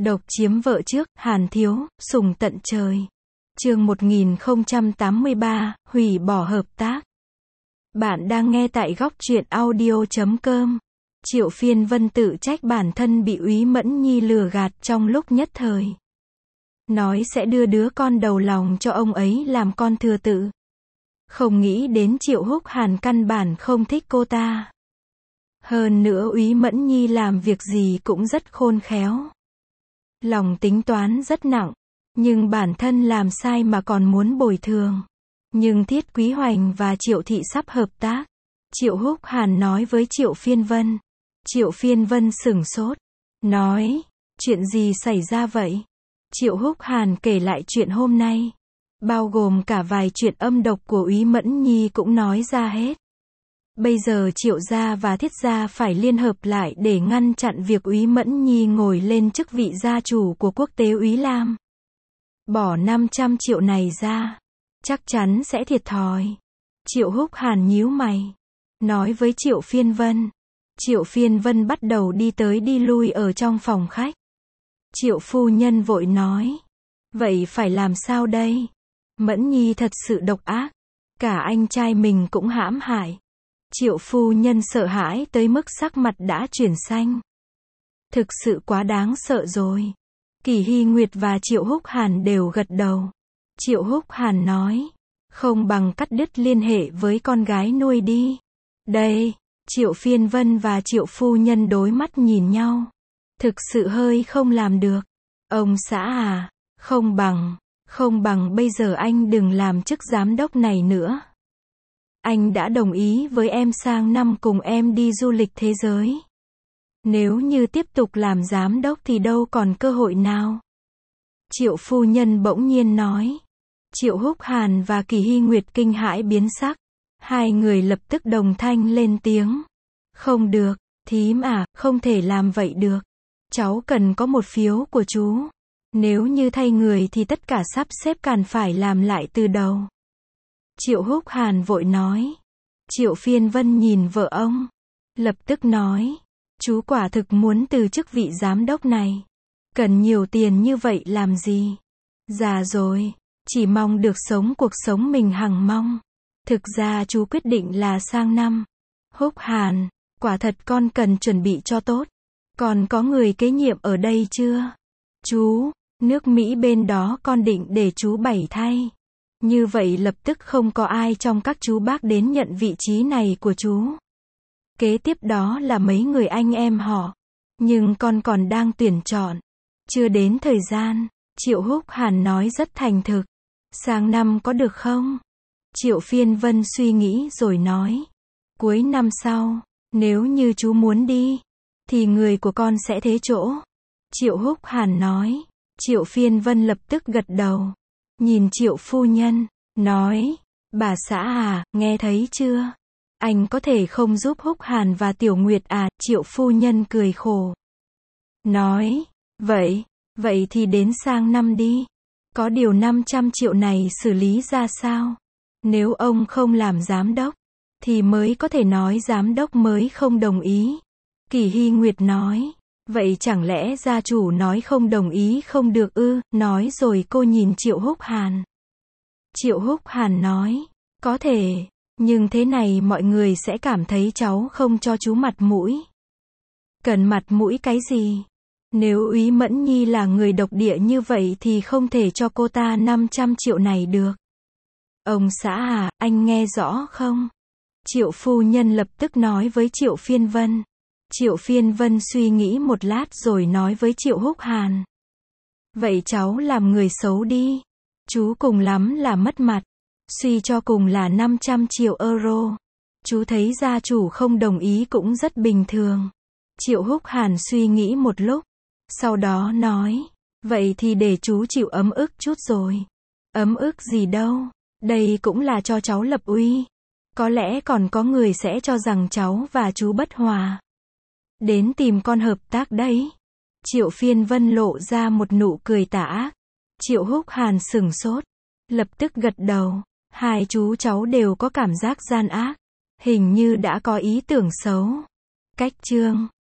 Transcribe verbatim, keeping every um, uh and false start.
Độc chiếm vợ trước, Hàn Thiếu, sùng tận trời. Chương một nghìn không trăm tám mươi ba, hủy bỏ hợp tác. Bạn đang nghe tại góc truyện audio chấm com. Triệu Phiên Vân tự trách bản thân bị Úy Mẫn Nhi lừa gạt trong lúc nhất thời. Nói sẽ đưa đứa con đầu lòng cho ông ấy làm con thừa tự. Không nghĩ đến Triệu Húc Hàn căn bản không thích cô ta. Hơn nữa Úy Mẫn Nhi làm việc gì cũng rất khôn khéo. Lòng tính toán rất nặng, nhưng bản thân làm sai mà còn muốn bồi thường. Nhưng Thiết Quý Hoành và Triệu Thị sắp hợp tác. Triệu Húc Hàn nói với Triệu Phiên Vân. Triệu Phiên Vân sửng sốt, nói, chuyện gì xảy ra vậy? Triệu Húc Hàn kể lại chuyện hôm nay, bao gồm cả vài chuyện âm độc của Úy Mẫn Nhi cũng nói ra hết. Bây giờ Triệu gia và Thiết gia phải liên hợp lại để ngăn chặn việc Úy Mẫn Nhi ngồi lên chức vị gia chủ của quốc tế Úy Lam. Bỏ năm trăm triệu này ra, chắc chắn sẽ thiệt thòi. Triệu Húc Hàn nhíu mày, nói với Triệu Phiên Vân. Triệu Phiên Vân bắt đầu đi tới đi lui ở trong phòng khách. Triệu phu nhân vội nói, vậy phải làm sao đây? Mẫn Nhi thật sự độc ác, cả anh trai mình cũng hãm hại. Triệu phu nhân sợ hãi tới mức sắc mặt đã chuyển xanh. Thực sự quá đáng sợ rồi. Kỳ Hy Nguyệt và Triệu Húc Hàn đều gật đầu. Triệu Húc Hàn nói, không bằng cắt đứt liên hệ với con gái nuôi đi. Đây, Triệu Phiên Vân và Triệu phu nhân đối mắt nhìn nhau. Thực sự hơi không làm được. Ông xã à, không bằng, không bằng bây giờ anh đừng làm chức giám đốc này nữa. Anh đã đồng ý với em sang năm cùng em đi du lịch thế giới. Nếu như tiếp tục làm giám đốc thì đâu còn cơ hội nào. Triệu phu nhân bỗng nhiên nói. Triệu Húc Hàn và Kỳ Hy Nguyệt kinh hãi biến sắc. Hai người lập tức đồng thanh lên tiếng. Không được, thím à, không thể làm vậy được. Cháu cần có một phiếu của chú. Nếu như thay người thì tất cả sắp xếp cần phải làm lại từ đầu. Triệu Húc Hàn vội nói. Triệu Phiên Vân nhìn vợ ông, lập tức nói, chú quả thực muốn từ chức vị giám đốc này. Cần nhiều tiền như vậy làm gì? Già rồi, chỉ mong được sống cuộc sống mình hằng mong. Thực ra chú quyết định là sang năm. Húc Hàn, quả thật con cần chuẩn bị cho tốt. Còn có người kế nhiệm ở đây chưa? Chú, nước Mỹ bên đó con định để chú bảy thay. Như vậy lập tức không có ai trong các chú bác đến nhận vị trí này của chú. Kế tiếp đó là mấy người anh em họ. Nhưng con còn đang tuyển chọn. Chưa đến thời gian. Triệu Húc Hàn nói rất thành thực. Sang năm có được không? Triệu Phiên Vân suy nghĩ rồi nói. Cuối năm sau, nếu như chú muốn đi, thì người của con sẽ thế chỗ. Triệu Húc Hàn nói. Triệu Phiên Vân lập tức gật đầu. Nhìn Triệu phu nhân, nói, bà xã à, nghe thấy chưa? Anh có thể không giúp Húc Hàn và Tiểu Nguyệt à? Triệu phu nhân cười khổ. Nói, vậy, vậy thì đến sang năm đi. Có điều năm trăm triệu này xử lý ra sao? Nếu ông không làm giám đốc, thì mới có thể nói giám đốc mới không đồng ý. Kỳ Hy Nguyệt nói. Vậy chẳng lẽ gia chủ nói không đồng ý không được ư? Nói rồi cô nhìn Triệu Húc Hàn. Triệu Húc Hàn nói, có thể, nhưng thế này mọi người sẽ cảm thấy cháu không cho chú mặt mũi. Cần mặt mũi cái gì? Nếu Úy Mẫn Nhi là người độc địa như vậy thì không thể cho cô ta năm trăm triệu này được. Ông xã à, anh nghe rõ không? Triệu phu nhân lập tức nói với Triệu Phiên Vân. Triệu Phiên Vân suy nghĩ một lát rồi nói với Triệu Húc Hàn. Vậy cháu làm người xấu đi. Chú cùng lắm là mất mặt. Suy cho cùng là năm trăm triệu euro. Chú thấy gia chủ không đồng ý cũng rất bình thường. Triệu Húc Hàn suy nghĩ một lúc. Sau đó nói. Vậy thì để chú chịu ấm ức chút rồi. Ấm ức gì đâu. Đây cũng là cho cháu lập uy. Có lẽ còn có người sẽ cho rằng cháu và chú bất hòa. Đến tìm con hợp tác đấy. Triệu Phiên Vân lộ ra một nụ cười tà ác. Triệu Húc Hàn sửng sốt. Lập tức gật đầu. Hai chú cháu đều có cảm giác gian ác. Hình như đã có ý tưởng xấu. Cách chương